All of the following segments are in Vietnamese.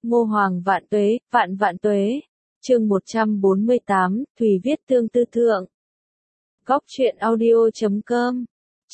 Ngô Hoàng vạn vạn tuế. Chương 148, Thùy viết tương tư thượng. Góc truyện audio.com.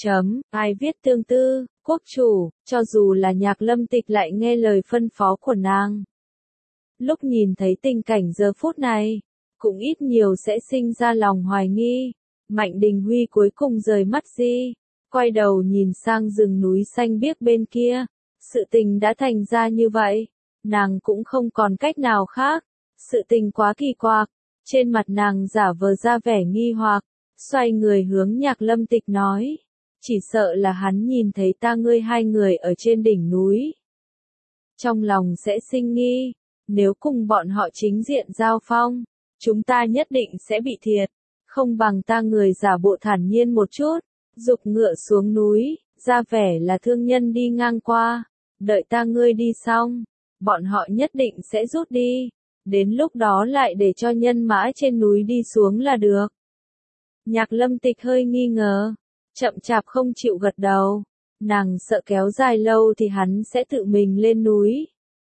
Ai viết tương tư, quốc chủ, cho dù là Nhạc Lâm Tịch lại nghe lời phân phó của nàng. Lúc nhìn thấy tình cảnh giờ phút này, cũng ít nhiều sẽ sinh ra lòng hoài nghi. Mạnh Đình Huy cuối cùng rời mắt đi, quay đầu nhìn sang rừng núi xanh biếc bên kia. Sự tình đã thành ra như vậy, nàng cũng không còn cách nào khác. Sự tình quá kỳ quặc, trên mặt nàng giả vờ ra vẻ nghi hoặc, xoay người hướng Nhạc Lâm Tịch nói, chỉ sợ là hắn nhìn thấy ta ngươi hai người ở trên đỉnh núi. Trong lòng sẽ sinh nghi, nếu cùng bọn họ chính diện giao phong, chúng ta nhất định sẽ bị thiệt, không bằng ta người giả bộ thản nhiên một chút, giục ngựa xuống núi, ra vẻ là thương nhân đi ngang qua, đợi ta ngươi đi xong, bọn họ nhất định sẽ rút đi. Đến lúc đó lại để cho nhân mã trên núi đi xuống là được. Nhạc Lâm Tịch hơi nghi ngờ, chậm chạp không chịu gật đầu, nàng sợ kéo dài lâu thì hắn sẽ tự mình lên núi.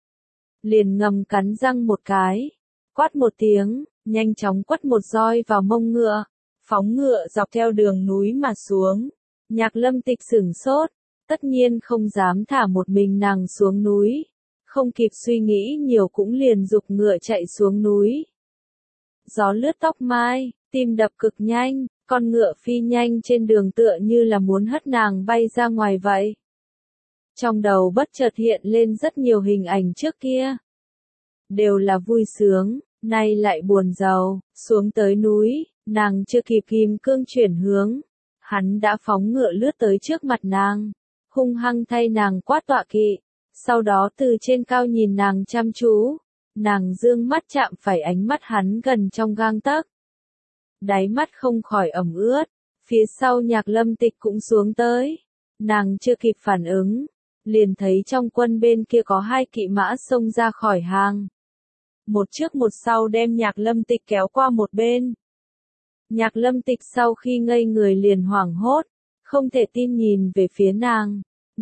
Liền ngầm cắn răng một cái, quát một tiếng, nhanh chóng quất một roi vào mông ngựa, phóng ngựa dọc theo đường núi mà xuống. Nhạc Lâm Tịch sửng sốt, tất nhiên không dám thả một mình nàng xuống núi. Không kịp suy nghĩ nhiều cũng liền giục ngựa chạy xuống núi. Gió lướt tóc mai, tim đập cực nhanh, con ngựa phi nhanh trên đường tựa như là muốn hất nàng bay ra ngoài vậy. Trong đầu bất chợt hiện lên rất nhiều hình ảnh trước kia. Đều là vui sướng, nay lại buồn rầu, xuống tới núi, nàng chưa kịp kim cương chuyển hướng. Hắn đã phóng ngựa lướt tới trước mặt nàng, hung hăng thay nàng quát tọa kỵ. Sau đó từ trên cao nhìn nàng chăm chú, nàng dương mắt chạm phải ánh mắt hắn gần trong gang tấc. Đáy mắt không khỏi ẩm ướt, phía sau Nhạc Lâm Tịch cũng xuống tới. Nàng chưa kịp phản ứng, liền thấy trong quân bên kia có hai kỵ mã xông ra khỏi hàng. Một trước một sau đem Nhạc Lâm Tịch kéo qua một bên. Nhạc Lâm Tịch sau khi ngây người liền hoảng hốt, không thể tin nhìn về phía nàng.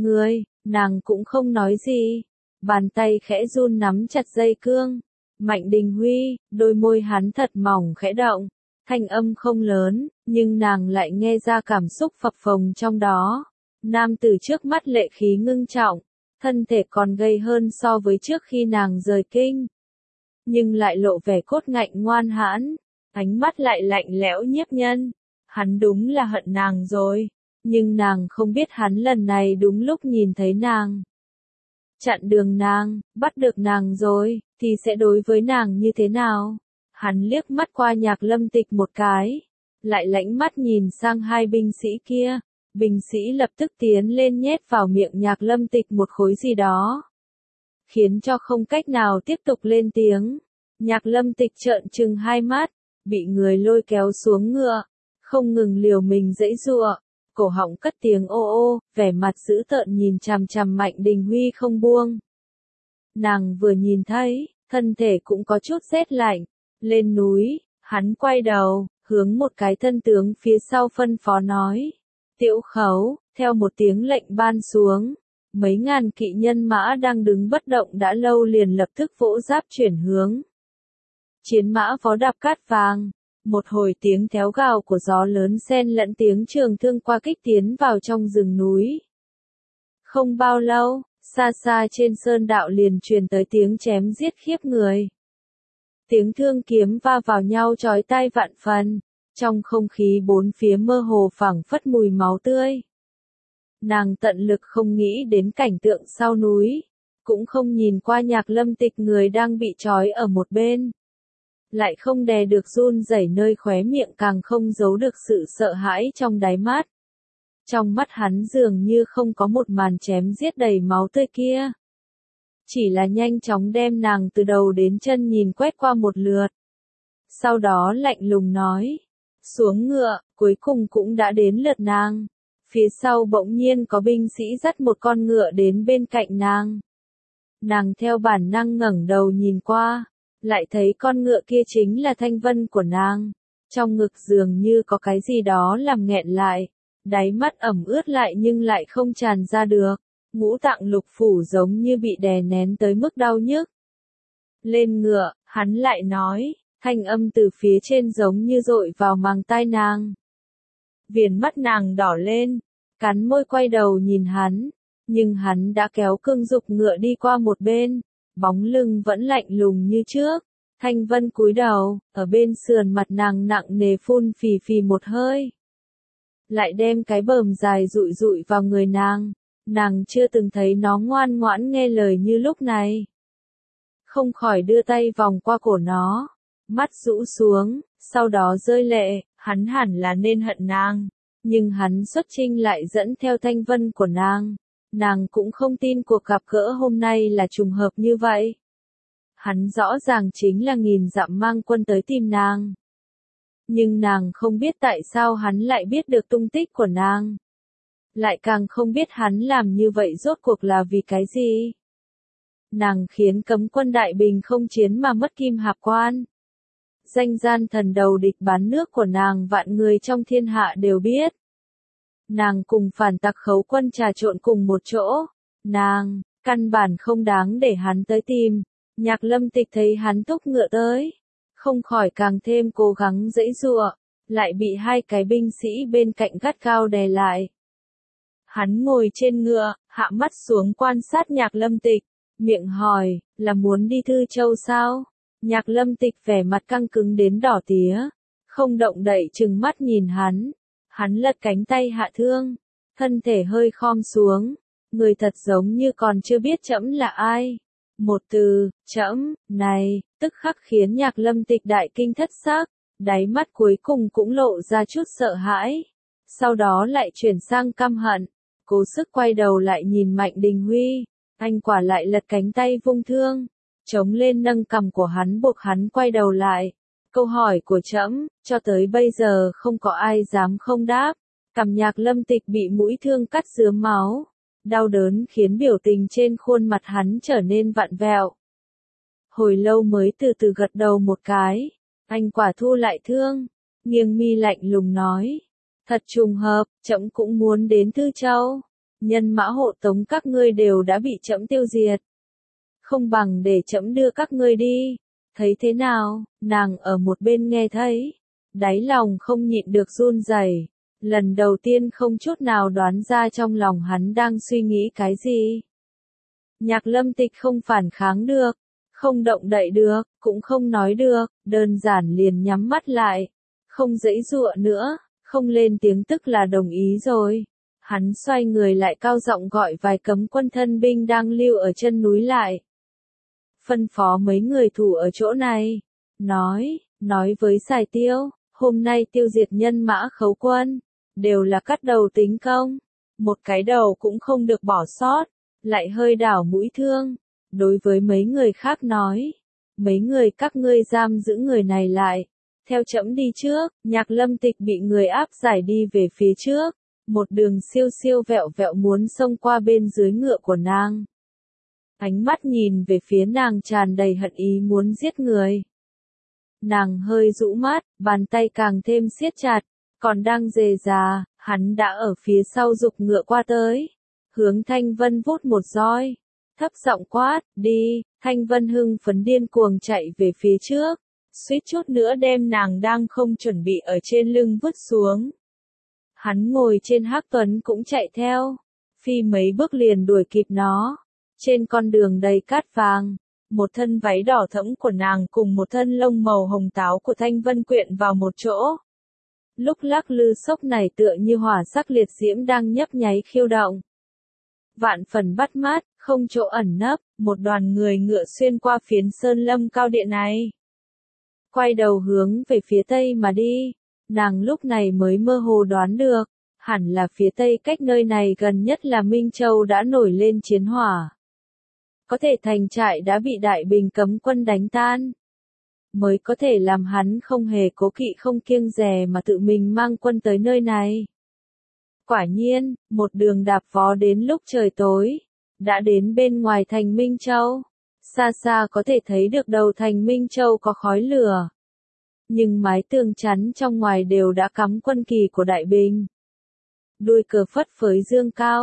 Nàng cũng không nói gì, bàn tay khẽ run nắm chặt dây cương. Mạnh Đình Huy, đôi môi hắn thật mỏng khẽ động, thanh âm không lớn, nhưng nàng lại nghe ra cảm xúc phập phồng trong đó. Nam tử trước mắt lệ khí ngưng trọng, thân thể còn gầy hơn so với trước khi nàng rời kinh. Nhưng lại lộ vẻ cốt ngạnh ngoan hãn, ánh mắt lại lạnh lẽo nhiếp nhân. Hắn đúng là hận nàng rồi. Nhưng nàng không biết hắn lần này đúng lúc nhìn thấy nàng. Chặn đường nàng, bắt được nàng rồi, thì sẽ đối với nàng như thế nào? Hắn liếc mắt qua Nhạc Lâm Tịch một cái, lại lãnh mắt nhìn sang hai binh sĩ kia. Binh sĩ lập tức tiến lên nhét vào miệng Nhạc Lâm Tịch một khối gì đó, khiến cho không cách nào tiếp tục lên tiếng. Nhạc Lâm Tịch trợn trừng hai mắt, bị người lôi kéo xuống ngựa, không ngừng liều mình giãy giụa. Cổ họng cất tiếng ô ô, vẻ mặt dữ tợn nhìn chằm chằm Mạnh Đình Huy không buông. Nàng vừa nhìn thấy, thân thể cũng có chút rét lạnh. Lên núi, hắn quay đầu, hướng một cái thân tướng phía sau phân phó nói. Tiểu Khấu, theo một tiếng lệnh ban xuống. Mấy ngàn kỵ nhân mã đang đứng bất động đã lâu liền lập tức vỗ giáp chuyển hướng. Chiến mã vó đạp cát vàng. Một hồi tiếng théo gào của gió lớn xen lẫn tiếng trường thương qua kích tiến vào trong rừng núi. Không bao lâu, xa xa trên sơn đạo liền truyền tới tiếng chém giết khiếp người. Tiếng thương kiếm va vào nhau chói tai vạn phần, trong không khí bốn phía mơ hồ phảng phất mùi máu tươi. Nàng tận lực không nghĩ đến cảnh tượng sau núi, cũng không nhìn qua Nhạc Lâm Tịch người đang bị trói ở một bên. Lại không đè được run rẩy nơi khóe miệng, càng không giấu được sự sợ hãi trong đáy mắt. Trong mắt hắn dường như không có một màn chém giết đầy máu tươi kia. Chỉ là nhanh chóng đem nàng từ đầu đến chân nhìn quét qua một lượt. Sau đó lạnh lùng nói, xuống ngựa, cuối cùng cũng đã đến lượt nàng. Phía sau bỗng nhiên có binh sĩ dắt một con ngựa đến bên cạnh nàng. Nàng theo bản năng ngẩng đầu nhìn qua. Lại thấy con ngựa kia chính là Thanh Vân của nàng. Trong ngực dường như có cái gì đó làm nghẹn lại. Đáy mắt ẩm ướt lại nhưng lại không tràn ra được. Ngũ tạng lục phủ giống như bị đè nén tới mức đau nhức. Lên ngựa, hắn lại nói, thanh âm từ phía trên giống như dội vào màng tai nàng. Viền mắt nàng đỏ lên, cắn môi quay đầu nhìn hắn, nhưng hắn đã kéo cương dục ngựa đi qua một bên, bóng lưng vẫn lạnh lùng như trước. Thanh Vân cúi đầu, ở bên sườn mặt nàng nặng nề phun phì phì một hơi. Lại đem cái bờm dài rụi rụi vào người nàng chưa từng thấy nó ngoan ngoãn nghe lời như lúc này. Không khỏi đưa tay vòng qua cổ nó, mắt rũ xuống, sau đó rơi lệ, hắn hẳn là nên hận nàng, nhưng hắn xuất chinh lại dẫn theo Thanh Vân của nàng cũng không tin cuộc gặp gỡ hôm nay là trùng hợp như vậy. Hắn rõ ràng chính là nghìn dặm mang quân tới tìm nàng. Nhưng nàng không biết tại sao hắn lại biết được tung tích của nàng. Lại càng không biết hắn làm như vậy rốt cuộc là vì cái gì. Nàng khiến cấm quân Đại Bình không chiến mà mất Kim Hạp Quan. Danh gian thần đầu địch bán nước của nàng vạn người trong thiên hạ đều biết. Nàng cùng phản tặc Khấu quân trà trộn cùng một chỗ. Nàng, căn bản không đáng để hắn tới tìm. Nhạc Lâm Tịch thấy hắn thúc ngựa tới, không khỏi càng thêm cố gắng giãy giụa, lại bị hai cái binh sĩ bên cạnh gắt gao đè lại. Hắn ngồi trên ngựa, hạ mắt xuống quan sát Nhạc Lâm Tịch, miệng hỏi, là muốn đi Thư Châu sao? Nhạc Lâm Tịch vẻ mặt căng cứng đến đỏ tía, không động đậy trừng mắt nhìn hắn lật cánh tay hạ thương, thân thể hơi khom xuống, người thật giống như còn chưa biết trẫm là ai. Một từ, trẫm, này, tức khắc khiến Nhạc Lâm Tịch đại kinh thất sắc, đáy mắt cuối cùng cũng lộ ra chút sợ hãi. Sau đó lại chuyển sang căm hận, cố sức quay đầu lại nhìn Mạnh Đình Huy, anh quả lại lật cánh tay vung thương, chống lên nâng cằm của hắn buộc hắn quay đầu lại. Câu hỏi của trẫm, cho tới bây giờ không có ai dám không đáp. Cằm Nhạc Lâm Tịch bị mũi thương cắt rướm máu. Đau đớn khiến biểu tình trên khuôn mặt hắn trở nên vặn vẹo. Hồi lâu mới từ từ gật đầu một cái, anh quả thu lại thương, nghiêng mi lạnh lùng nói. Thật trùng hợp, trẫm cũng muốn đến Thư Châu, nhân mã hộ tống các ngươi đều đã bị trẫm tiêu diệt. Không bằng để trẫm đưa các ngươi đi, thấy thế nào? Nàng ở một bên nghe thấy, đáy lòng không nhịn được run rẩy. Lần đầu tiên không chút nào đoán ra trong lòng hắn đang suy nghĩ cái gì. Nhạc Lâm Tịch không phản kháng được, không động đậy được, cũng không nói được, đơn giản liền nhắm mắt lại, không giãy giụa nữa, không lên tiếng tức là đồng ý rồi. Hắn xoay người lại cao giọng gọi vài cấm quân thân binh đang lưu ở chân núi lại. Phân phó mấy người thủ ở chỗ này, nói với Sài Tiêu, hôm nay tiêu diệt nhân mã Khấu quân, đều là cắt đầu tính công, một cái đầu cũng không được bỏ sót, lại hơi đảo mũi thương. Đối với mấy người khác nói, mấy người các ngươi giam giữ người này lại, theo trẫm đi trước. Nhạc Lâm Tịch bị người áp giải đi về phía trước, một đường siêu siêu vẹo vẹo muốn xông qua bên dưới ngựa của nàng. Ánh mắt nhìn về phía nàng tràn đầy hận ý muốn giết người. Nàng hơi rũ mắt, bàn tay càng thêm siết chặt, còn đang rề rà, hắn đã ở phía sau giục ngựa qua tới, hướng Thanh Vân vút một roi, thấp giọng quát, đi. Thanh Vân hưng phấn điên cuồng chạy về phía trước, suýt chút nữa đem nàng đang không chuẩn bị ở trên lưng vứt xuống. Hắn ngồi trên Hắc Tuấn cũng chạy theo, phi mấy bước liền đuổi kịp nó. Trên con đường đầy cát vàng, một thân váy đỏ thẫm của nàng cùng một thân lông màu hồng táo của Thanh Vân quyện vào một chỗ. Lúc lắc lư sốc này tựa như hỏa sắc liệt diễm đang nhấp nháy khiêu động. Vạn phần bắt mắt, không chỗ ẩn nấp, một đoàn người ngựa xuyên qua phiến sơn lâm cao địa này. Quay đầu hướng về phía tây mà đi, nàng lúc này mới mơ hồ đoán được, hẳn là phía tây cách nơi này gần nhất là Minh Châu đã nổi lên chiến hỏa. Có thể thành trại đã bị Đại Bình cấm quân đánh tan, mới có thể làm hắn không hề cố kỵ không kiêng dè mà tự mình mang quân tới nơi này. Quả nhiên, một đường đạp vó đến lúc trời tối, đã đến bên ngoài thành Minh Châu. Xa xa có thể thấy được đầu thành Minh Châu có khói lửa. Nhưng mái tường chắn trong ngoài đều đã cắm quân kỳ của Đại Bình. Đuôi cờ phất phới dương cao,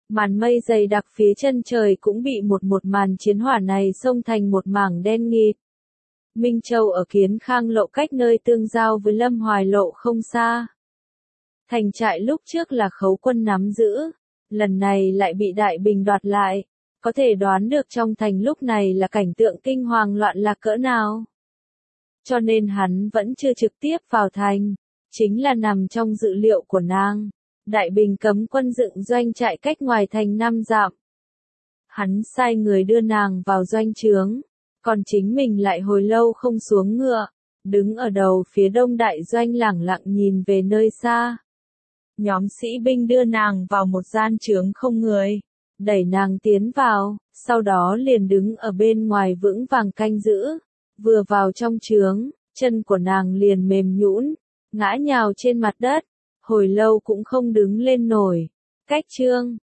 Màn mây dày đặc phía chân trời cũng bị một màn chiến hỏa này xông thành một mảng đen nghịt. Minh Châu ở Kiến Khang lộ cách nơi tương giao với Lâm Hoài lộ không xa. Thành trại lúc trước là Khấu quân nắm giữ, lần này lại bị Đại Bình đoạt lại, có thể đoán được trong thành lúc này là cảnh tượng kinh hoàng loạn lạc cỡ nào. Cho nên hắn vẫn chưa trực tiếp vào thành, chính là nằm trong dự liệu của nàng. Đại Bình cấm quân dựng doanh trại cách ngoài thành 5 dặm. Hắn sai người đưa nàng vào doanh trướng, còn chính mình lại hồi lâu không xuống ngựa, đứng ở đầu phía đông đại doanh lẳng lặng nhìn về nơi xa. Nhóm sĩ binh đưa nàng vào một gian trướng không người, đẩy nàng tiến vào, sau đó liền đứng ở bên ngoài vững vàng canh giữ. Vừa vào trong trướng, chân của nàng liền mềm nhũn, ngã nhào trên mặt đất, hồi lâu cũng không đứng lên nổi. Cách chương